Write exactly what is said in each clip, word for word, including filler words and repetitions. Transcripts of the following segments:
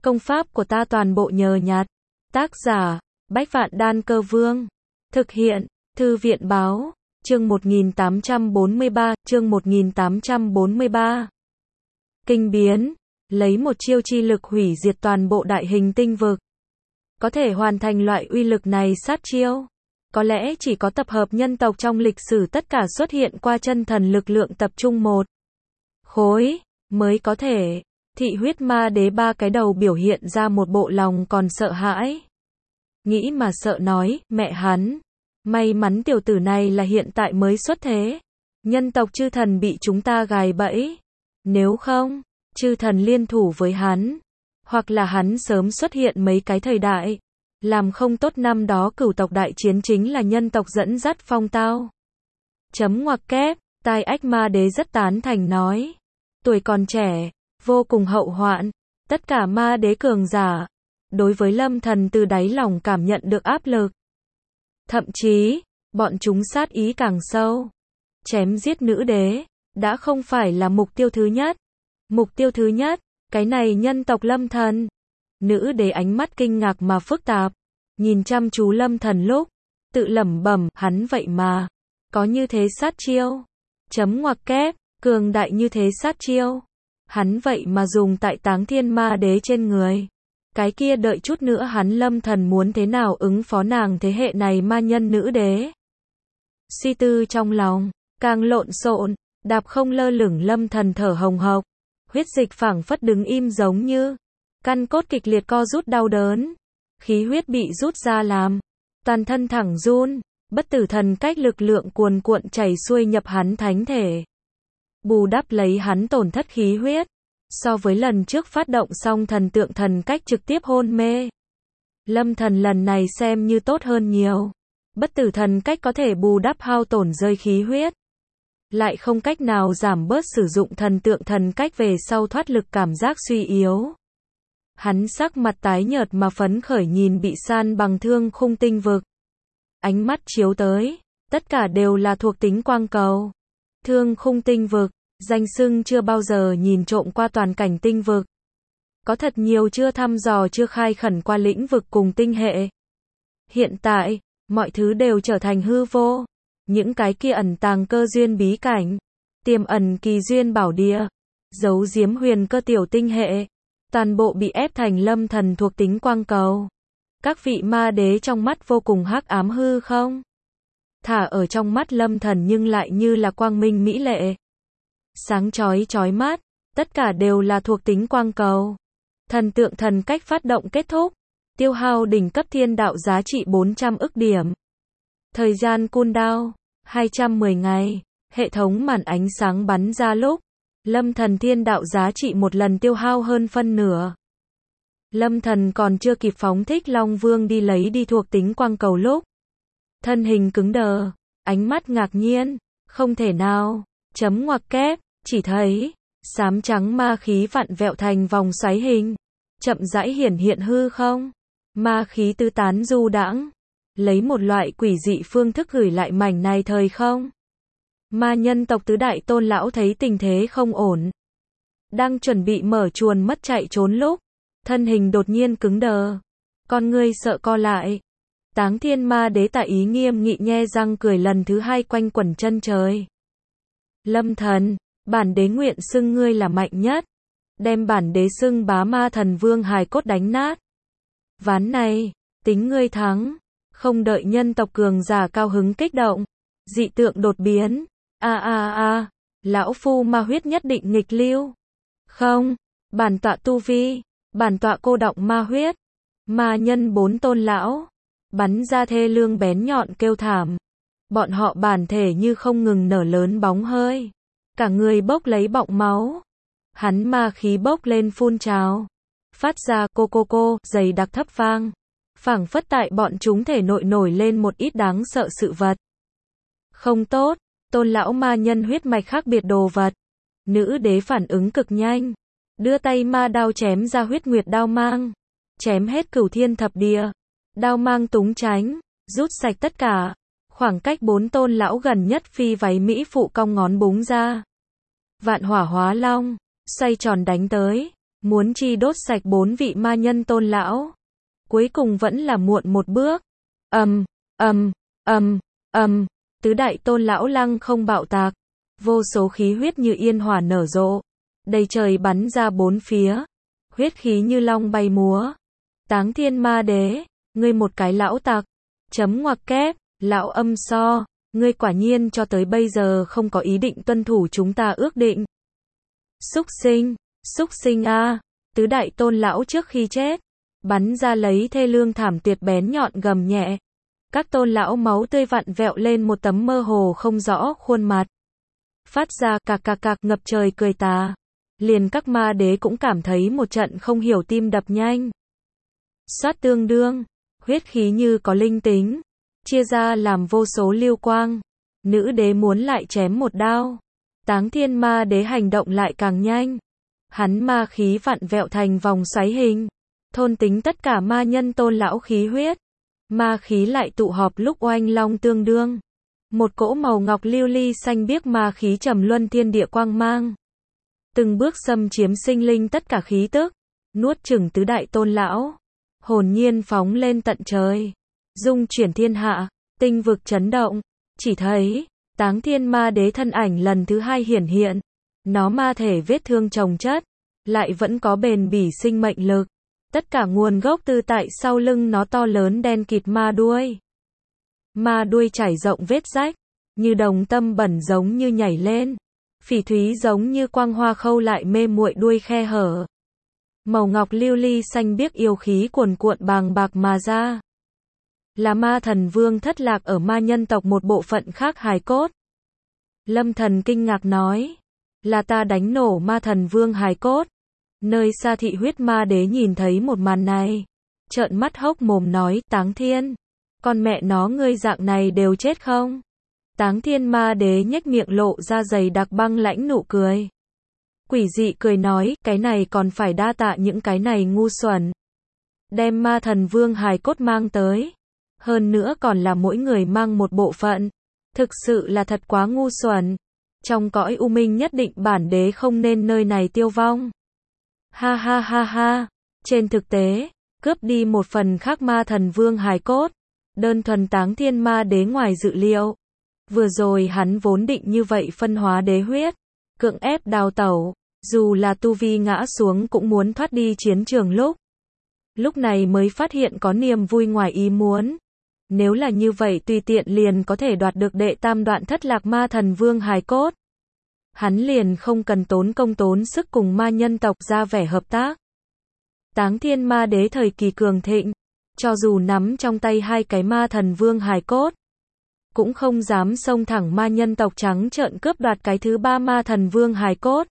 Công pháp của ta toàn bộ nhờ nhặt. Tác giả, Bách Vạn Đan Cơ Vương. Thực hiện, Thư viện Báo. Chương một nghìn tám trăm bốn mươi ba, chương một nghìn tám trăm bốn mươi ba. Kinh biến, lấy một chiêu chi lực hủy diệt toàn bộ đại hình tinh vực. Có thể hoàn thành loại uy lực này sát chiêu, có lẽ chỉ có tập hợp nhân tộc trong lịch sử tất cả xuất hiện qua chân thần lực lượng tập trung một khối, mới có thể. Thị huyết ma đế ba cái đầu biểu hiện ra một bộ lòng còn sợ hãi. Nghĩ mà sợ nói, mẹ hắn. May mắn tiểu tử này là hiện tại mới xuất thế. Nhân tộc chư thần bị chúng ta gài bẫy. Nếu không, chư thần liên thủ với hắn. Hoặc là hắn sớm xuất hiện mấy cái thời đại. Làm không tốt năm đó cửu tộc đại chiến chính là nhân tộc dẫn dắt phong tao. Chấm ngoặc kép, tai ách ma đế rất tán thành nói. Tuổi còn trẻ, vô cùng hậu hoạn. Tất cả ma đế cường giả. Đối với Lâm Thần từ đáy lòng cảm nhận được áp lực. Thậm chí, bọn chúng sát ý càng sâu. Chém giết nữ đế, đã không phải là mục tiêu thứ nhất. Mục tiêu thứ nhất, cái này nhân tộc Lâm Thần. Nữ đế ánh mắt kinh ngạc mà phức tạp. Nhìn chăm chú Lâm Thần lúc, tự lẩm bẩm, hắn vậy mà. Có như thế sát chiêu. Chấm ngoặc kép, cường đại như thế sát chiêu. Hắn vậy mà dùng tại Táng Thiên Ma Đế trên người. Cái kia đợi chút nữa hắn Lâm Thần muốn thế nào ứng phó nàng thế hệ này ma nhân nữ đế. Suy tư trong lòng, càng lộn xộn, đạp không lơ lửng Lâm Thần thở hồng hộc. Huyết dịch phảng phất đứng im giống như. Căn cốt kịch liệt co rút đau đớn. Khí huyết bị rút ra làm. Toàn thân thẳng run. Bất tử thần cách lực lượng cuồn cuộn chảy xuôi nhập hắn thánh thể. Bù đắp lấy hắn tổn thất khí huyết. So với lần trước phát động xong thần tượng thần cách trực tiếp hôn mê. Lâm Thần lần này xem như tốt hơn nhiều. Bất tử thần cách có thể bù đắp hao tổn rơi khí huyết. Lại không cách nào giảm bớt sử dụng thần tượng thần cách về sau thoát lực cảm giác suy yếu. Hắn sắc mặt tái nhợt mà phấn khởi nhìn bị san bằng thương khung tinh vực. Ánh mắt chiếu tới, tất cả đều là thuộc tính quang cầu. Thương khung tinh vực, danh xưng chưa bao giờ nhìn trộm qua toàn cảnh tinh vực. Có thật nhiều chưa thăm dò chưa khai khẩn qua lĩnh vực cùng tinh hệ. Hiện tại, mọi thứ đều trở thành hư vô. Những cái kia ẩn tàng cơ duyên bí cảnh, tiềm ẩn kỳ duyên bảo địa, giấu giếm huyền cơ tiểu tinh hệ, toàn bộ bị ép thành Lâm Thần thuộc tính quang cầu. Các vị ma đế trong mắt vô cùng hắc ám hư không? Thả ở trong mắt Lâm Thần nhưng lại như là quang minh mỹ lệ. Sáng chói chói mắt, tất cả đều là thuộc tính quang cầu. Thần tượng thần cách phát động kết thúc, tiêu hao đỉnh cấp thiên đạo giá trị bốn trăm ức điểm. Thời gian cooldown, hai trăm mười ngày, hệ thống màn ánh sáng bắn ra lúc, Lâm Thần thiên đạo giá trị một lần tiêu hao hơn phân nửa. Lâm Thần còn chưa kịp phóng thích Long Vương đi lấy đi thuộc tính quang cầu lúc. Thân hình cứng đờ, ánh mắt ngạc nhiên, không thể nào, chấm ngoặc kép, chỉ thấy, xám trắng ma khí vặn vẹo thành vòng xoáy hình, chậm rãi hiển hiện hư không, ma khí tứ tán du đãng, lấy một loại quỷ dị phương thức gửi lại mảnh này thời không. Ma nhân tộc tứ đại tôn lão thấy tình thế không ổn, đang chuẩn bị mở chuồn mất chạy trốn lúc, thân hình đột nhiên cứng đờ, con ngươi sợ co lại. Táng Thiên Ma Đế tại ý nghiêm nghị nhe răng cười lần thứ hai quanh quẩn chân trời. Lâm Thần, bản đế nguyện xưng ngươi là mạnh nhất, đem bản đế xưng bá ma thần vương hài cốt đánh nát. Ván này, tính ngươi thắng. Không đợi nhân tộc cường giả cao hứng kích động, dị tượng đột biến. A a a, lão phu ma huyết nhất định nghịch lưu. Không, bản tọa tu vi, bản tọa cô đọng ma huyết. Ma nhân bốn tôn lão bắn ra thê lương bén nhọn kêu thảm. Bọn họ bản thể như không ngừng nở lớn bóng hơi, cả người bốc lấy bọng máu. Hắn ma khí bốc lên phun trào, phát ra cô cô cô dày đặc thấp vang, phảng phất tại bọn chúng thể nội nổi lên một ít đáng sợ sự vật. Không tốt, tôn lão ma nhân huyết mạch khác biệt đồ vật. Nữ đế phản ứng cực nhanh, đưa tay ma đao chém ra huyết nguyệt đao mang, chém hết cửu thiên thập địa. Đao mang túng tránh, rút sạch tất cả. Khoảng cách bốn tôn lão gần nhất phi váy mỹ phụ cong ngón búng ra. Vạn hỏa hóa long, xoay tròn đánh tới. muốn chi đốt sạch bốn vị ma nhân tôn lão. Cuối cùng vẫn là muộn một bước. Ầm, ầm, ầm, ầm, tứ đại tôn lão lăng không bạo tạc, vô số khí huyết như yên hỏa nở rộ, đầy trời bắn ra bốn phía, huyết khí như long bay múa. Táng Thiên Ma Đế, ngươi một cái lão tặc, chấm ngoặc kép, lão âm so, ngươi quả nhiên cho tới bây giờ không có ý định tuân thủ chúng ta ước định. Súc sinh, súc sinh a, tứ đại tôn lão trước khi chết, bắn ra lấy thê lương thảm tuyệt bén nhọn gầm nhẹ. Các tôn lão máu tươi vặn vẹo lên một tấm mơ hồ không rõ khuôn mặt. Phát ra cạc cạc cạc ngập trời cười tà. Liền các ma đế cũng cảm thấy một trận không hiểu tim đập nhanh. Xoát tương đương, huyết khí như có linh tính, chia ra làm vô số lưu quang. Nữ đế muốn lại chém một đao. Táng Thiên Ma Đế hành động lại càng nhanh. Hắn ma khí vặn vẹo thành vòng xoáy hình, thôn tính tất cả ma nhân tôn lão khí huyết. Ma khí lại tụ họp lúc oanh long tương đương. Một cỗ màu ngọc lưu ly xanh biếc ma khí trầm luân thiên địa quang mang. Từng bước xâm chiếm sinh linh tất cả khí tức, nuốt chửng tứ đại tôn lão. Hồn nhiên phóng lên tận trời, dung chuyển thiên hạ, tinh vực chấn động. Chỉ thấy, Táng Thiên Ma Đế thân ảnh lần thứ hai hiển hiện. Nó ma thể vết thương chồng chất, lại vẫn có bền bỉ sinh mệnh lực. Tất cả nguồn gốc từ tại sau lưng nó to lớn đen kịt ma đuôi. Ma đuôi trải rộng vết rách, như đồng tâm bẩn giống như nhảy lên. Phỉ thúy giống như quang hoa khâu lại mê muội đuôi khe hở. Màu ngọc lưu ly xanh biếc yêu khí cuồn cuộn bàng bạc mà ra. Là ma thần vương thất lạc ở ma nhân tộc một bộ phận khác hài cốt. Lâm Thần kinh ngạc nói, là ta đánh nổ ma thần vương hài cốt. Nơi xa thị huyết ma đế nhìn thấy một màn này, trợn mắt hốc mồm nói, Táng Thiên, con mẹ nó ngươi dạng này đều chết không? Táng Thiên Ma Đế nhếch miệng lộ ra dày đặc băng lãnh nụ cười. Quỷ dị cười nói, cái này còn phải đa tạ những cái này ngu xuẩn. Đem ma thần vương hài cốt mang tới. Hơn nữa còn là mỗi người mang một bộ phận. Thực sự là thật quá ngu xuẩn. Trong cõi u minh nhất định bản đế không nên nơi này tiêu vong. Ha ha ha ha. Trên thực tế, cướp đi một phần khác ma thần vương hài cốt. Đơn thuần Táng Thiên Ma Đế ngoài dự liệu. Vừa rồi hắn vốn định như vậy phân hóa đế huyết, cưỡng ép đào tẩu, dù là tu vi ngã xuống cũng muốn thoát đi chiến trường lúc. Lúc này mới phát hiện có niềm vui ngoài ý muốn. Nếu là như vậy tùy tiện liền có thể đoạt được đệ tam đoạn thất lạc ma thần vương hài cốt. Hắn liền không cần tốn công tốn sức cùng ma nhân tộc ra vẻ hợp tác. Táng Thiên Ma Đế thời kỳ cường thịnh, cho dù nắm trong tay hai cái ma thần vương hài cốt, cũng không dám xông thẳng ma nhân tộc trắng trợn cướp đoạt cái thứ ba ma thần vương hài cốt.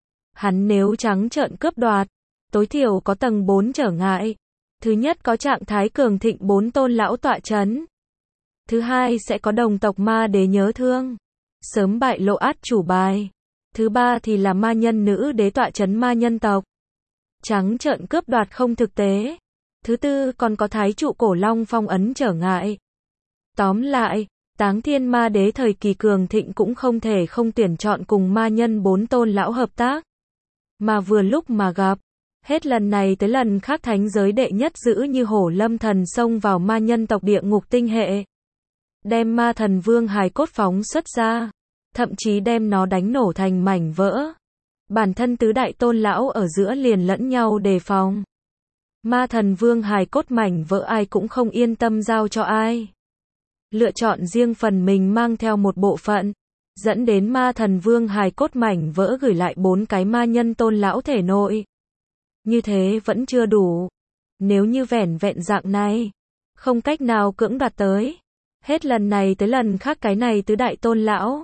Hắn nếu trắng trợn cướp đoạt, tối thiểu có tầng bốn trở ngại. Thứ nhất có trạng thái cường thịnh bốn tôn lão tọa chấn. Thứ hai sẽ có đồng tộc ma đế nhớ thương, sớm bại lộ át chủ bài. Thứ ba thì là ma nhân nữ đế tọa chấn ma nhân tộc. Trắng trợn cướp đoạt không thực tế. Thứ tư còn có thái trụ cổ long phong ấn trở ngại. Tóm lại, Táng Thiên Ma Đế thời kỳ cường thịnh cũng không thể không tuyển chọn cùng ma nhân bốn tôn lão hợp tác. Mà vừa lúc mà gặp, hết lần này tới lần khác thánh giới đệ nhất dữ như hổ lâm thần xông vào ma nhân tộc địa ngục tinh hệ. Đem ma thần vương hài cốt phóng xuất ra, thậm chí đem nó đánh nổ thành mảnh vỡ. Bản thân tứ đại tôn lão ở giữa liền lẫn nhau đề phòng. Ma thần vương hài cốt mảnh vỡ ai cũng không yên tâm giao cho ai. Lựa chọn riêng phần mình mang theo một bộ phận, dẫn đến ma thần vương hài cốt mảnh vỡ gửi lại bốn cái ma nhân tôn lão thể nội. Như thế vẫn chưa đủ. Nếu như vẻn vẹn dạng này, không cách nào cưỡng đoạt tới. Hết lần này tới lần khác cái này tứ đại tôn lão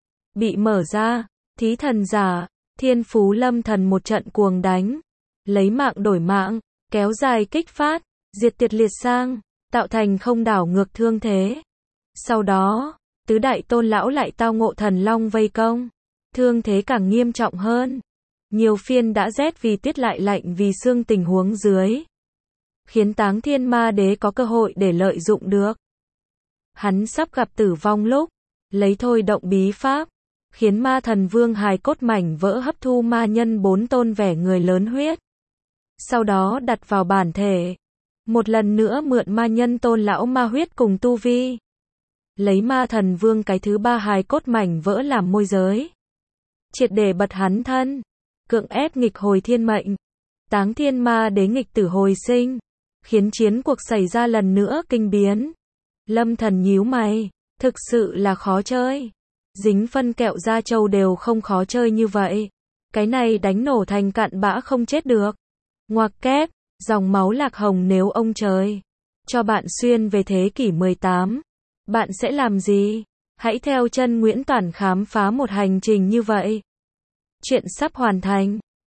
bị mở ra, thí thần giả, thiên phú lâm thần một trận cuồng đánh, lấy mạng đổi mạng, kéo dài kích phát, diệt tiệt liệt sang, tạo thành không đảo ngược thương thế. Sau đó, tứ đại tôn lão lại tao ngộ thần long vây công, thương thế càng nghiêm trọng hơn. Nhiều phiên đã rét vì tuyết lại lạnh vì xương tình huống dưới, khiến Táng Thiên Ma Đế có cơ hội để lợi dụng được. Hắn sắp gặp tử vong lúc, lấy thôi động bí pháp, khiến ma thần vương hài cốt mảnh vỡ hấp thu ma nhân bốn tôn vẻ người lớn huyết. sau đó đặt vào bản thể. Một lần nữa mượn ma nhân tôn lão ma huyết cùng tu vi. Lấy ma thần vương cái thứ ba hài cốt mảnh vỡ làm môi giới. Triệt để bật hắn thân. Cưỡng ép nghịch hồi thiên mệnh. Táng thiên ma đế nghịch tử hồi sinh. Khiến chiến cuộc xảy ra lần nữa kinh biến. Lâm Thần nhíu mày. Thực sự là khó chơi. Dính phân kẹo da trâu đều không khó chơi như vậy. Cái này đánh nổ thành cặn bã không chết được. Ngoặc kép, dòng máu lạc hồng nếu ông trời cho bạn xuyên về thế kỷ mười tám, bạn sẽ làm gì? Hãy theo chân Nguyễn Toản khám phá một hành trình như vậy. Chuyện sắp hoàn thành.